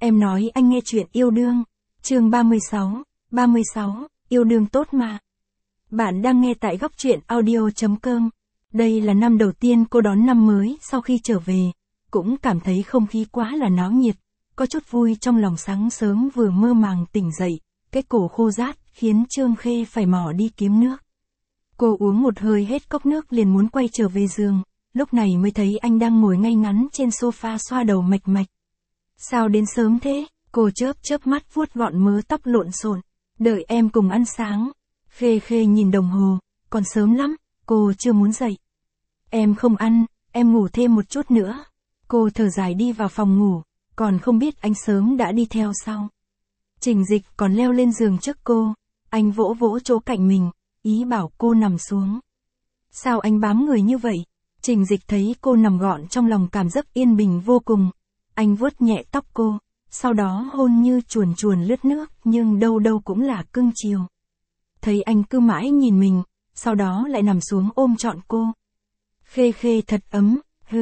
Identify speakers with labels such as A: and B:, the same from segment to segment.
A: Em nói anh nghe chuyện yêu đương. Chương 36, yêu đương tốt mà. Bạn đang nghe tại góc truyện audio.com. Đây là năm đầu tiên cô đón năm mới sau khi trở về, cũng cảm thấy không khí quá là náo nhiệt, có chút vui trong lòng. Sáng sớm vừa mơ màng tỉnh dậy, cái cổ khô rát khiến Trương Khê phải mò đi kiếm nước. Cô uống một hơi hết cốc nước liền muốn quay trở về giường, lúc này mới thấy anh đang ngồi ngay ngắn trên sofa xoa đầu mạch mạch. Sao đến sớm thế? Cô chớp mắt vuốt gọn mớ tóc lộn xộn. Đợi em cùng ăn sáng. Khê nhìn đồng hồ, còn sớm lắm, cô chưa muốn dậy. Em không ăn, em ngủ thêm một chút nữa. Cô thở dài đi vào phòng ngủ, còn không biết anh sớm đã đi theo sau. Trình Dịch còn leo lên giường trước cô, anh vỗ vỗ chỗ cạnh mình, ý bảo cô nằm xuống. Sao anh bám người như vậy? Trình Dịch thấy cô nằm gọn trong lòng cảm giác yên bình vô cùng. Anh vuốt nhẹ tóc cô, sau đó hôn như chuồn lướt nước nhưng đâu đâu cũng là cưng chiều. Thấy anh cứ mãi nhìn mình, sau đó lại nằm xuống ôm trọn cô. Khê thật ấm,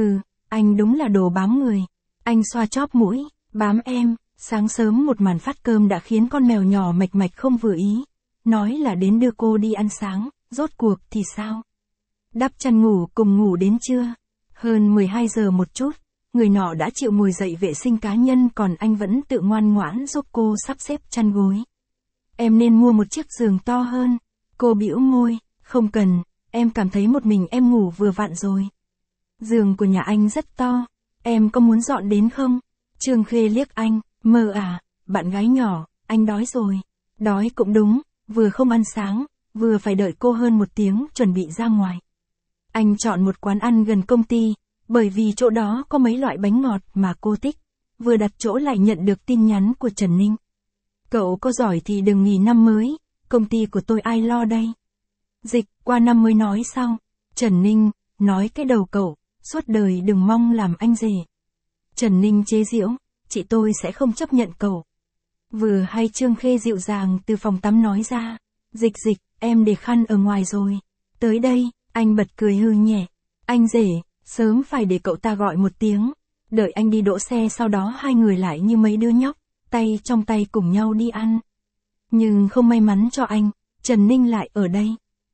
A: anh đúng là đồ bám người. Anh xoa chóp mũi, bám em. Sáng sớm một màn phát cơm đã khiến con mèo nhỏ mạch mạch không vừa ý. Nói là đến đưa cô đi ăn sáng, rốt cuộc thì sao? Đắp chăn ngủ cùng ngủ đến trưa. Hơn 12 giờ một chút, người nọ đã chịu ngồi dậy vệ sinh cá nhân, còn anh vẫn tự ngoan ngoãn giúp cô sắp xếp chăn gối. Em nên mua một chiếc giường to hơn. Cô bĩu môi, không cần, em cảm thấy một mình em ngủ vừa vặn rồi. Giường của nhà anh rất to, em có muốn dọn đến không? Trương Khê liếc anh, mơ à, bạn gái nhỏ, anh đói rồi. Đói cũng đúng, vừa không ăn sáng, vừa phải đợi cô hơn một tiếng chuẩn bị ra ngoài. Anh chọn một quán ăn gần công ty, bởi vì chỗ đó có mấy loại bánh ngọt mà cô thích. Vừa đặt chỗ lại nhận được tin nhắn của Trần Ninh. Cậu có giỏi thì đừng nghỉ năm mới, công ty của tôi ai lo đây? Dịch, qua năm mới nói sau. Trần Ninh, nói cái đầu cậu, suốt đời đừng mong làm anh rể. Trần Ninh chế giễu, chị tôi sẽ không chấp nhận cậu. Vừa hay Trương Khê dịu dàng từ phòng tắm nói ra, Dịch, em để khăn ở ngoài rồi. Tới đây, anh bật cười hư nhẹ. Anh rể, sớm phải để cậu ta gọi một tiếng. Đợi anh đi đỗ xe, sau đó hai người lại như mấy đứa nhóc, tay trong tay cùng nhau đi ăn. Nhưng không may mắn cho anh, Trần Ninh lại ở đây.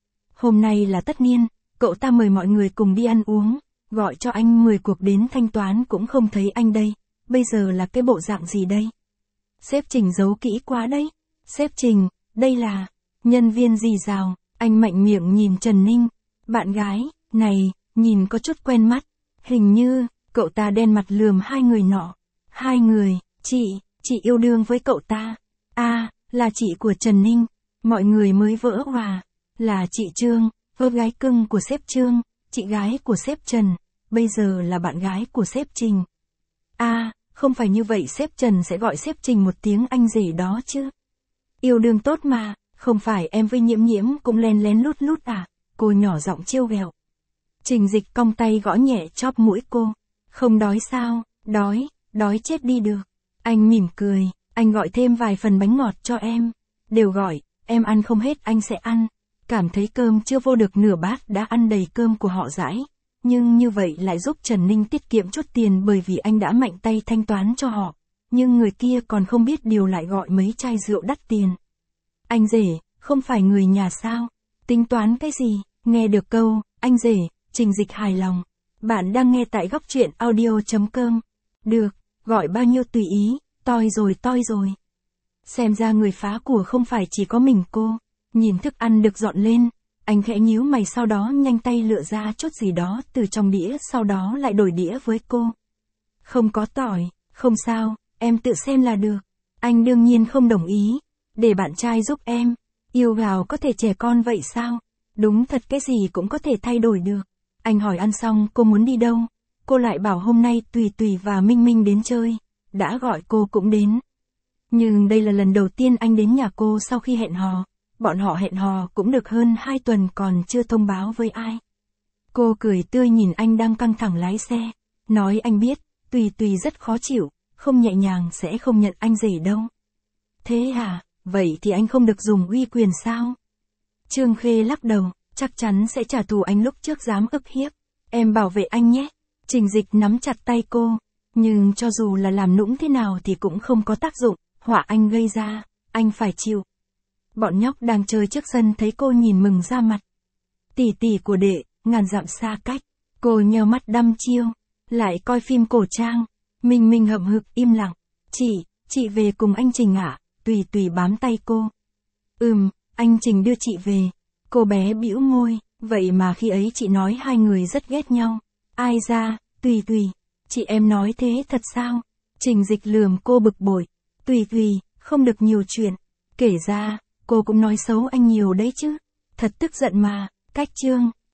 A: Hôm nay là tất niên, cậu ta mời mọi người cùng đi ăn uống, gọi cho anh 10 cuộc đến thanh toán cũng không thấy anh đây. Bây giờ là cái bộ dạng gì đây? Sếp Trình giấu kỹ quá đấy. Sếp Trình, đây là nhân viên gì rào? Anh mạnh miệng nhìn Trần Ninh. Bạn gái, này, nhìn có chút quen mắt. Hình như, cậu ta đen mặt lườm hai người nọ. Hai người, chị yêu đương với cậu ta. À, là chị của Trần Ninh. Mọi người mới vỡ hòa. Là chị Trương, vợ gái cưng của sếp Trương, chị gái của sếp Trần, bây giờ là bạn gái của sếp Trình. À, không phải như vậy, sếp Trần sẽ gọi sếp Trình một tiếng anh rể đó chứ. Yêu đương tốt mà, không phải em với Nhiễm cũng lén lút à? Cô nhỏ giọng trêu ghẹo. Trình Dịch cong tay gõ nhẹ chóp mũi cô. Không đói sao? Đói chết đi được. Anh mỉm cười, anh gọi thêm vài phần bánh ngọt cho em. Đều gọi, em ăn không hết anh sẽ ăn. Cảm thấy cơm chưa vô được nửa bát đã ăn đầy cơm của họ dãi. Nhưng như vậy lại giúp Trần Ninh tiết kiệm chút tiền, bởi vì anh đã mạnh tay thanh toán cho họ. Nhưng người kia còn không biết điều lại gọi mấy chai rượu đắt tiền. Anh rể, không phải người nhà sao? Tính toán cái gì? Nghe được câu, anh rể, Trình Dịch hài lòng. Bạn đang nghe tại góc truyện audio.com. Được, gọi bao nhiêu tùy ý, toi rồi. Xem ra người phá của không phải chỉ có mình cô. Nhìn thức ăn được dọn lên, anh khẽ nhíu mày, sau đó nhanh tay lựa ra chút gì đó từ trong đĩa, sau đó lại đổi đĩa với cô. Không có tỏi, không sao, em tự xem là được. Anh đương nhiên không đồng ý, để bạn trai giúp em. Yêu gào có thể trẻ con vậy sao? Đúng thật, cái gì cũng có thể thay đổi được. Anh hỏi ăn xong cô muốn đi đâu, cô lại bảo hôm nay Tùy và Minh đến chơi, đã gọi cô cũng đến. Nhưng đây là lần đầu tiên anh đến nhà cô sau khi hẹn hò. Bọn họ hẹn hò cũng được hơn 2 tuần còn chưa thông báo với ai. Cô cười tươi nhìn anh đang căng thẳng lái xe, nói anh biết, Tùy rất khó chịu, không nhẹ nhàng sẽ không nhận anh rể đâu. Thế à, vậy thì anh không được dùng uy quyền sao? Trương Khê lắc đầu, chắc chắn sẽ trả thù anh lúc trước dám ức hiếp. Em bảo vệ anh nhé. Trình Dịch nắm chặt tay cô, Nhưng cho dù là làm nũng thế nào thì cũng không có tác dụng, họa anh gây ra, anh phải chịu. Bọn nhóc đang chơi trước sân thấy cô nhìn mừng ra mặt. Tỷ tỷ của đệ, ngàn dặm xa cách. Cô nheo mắt đăm chiêu, lại coi phim cổ trang. Mình hậm hực im lặng. Chị về cùng anh Trình ạ. Tùy Tùy bám tay cô. Anh Trình đưa chị về. Cô bé bĩu môi, vậy mà khi ấy chị nói hai người rất ghét nhau. Ai ra, Tùy, chị em nói thế thật sao? Trình Dịch lườm cô bực bội. Tùy, không được nhiều chuyện. Kể ra, cô cũng nói xấu anh nhiều đấy chứ. Thật tức giận mà, cách chương.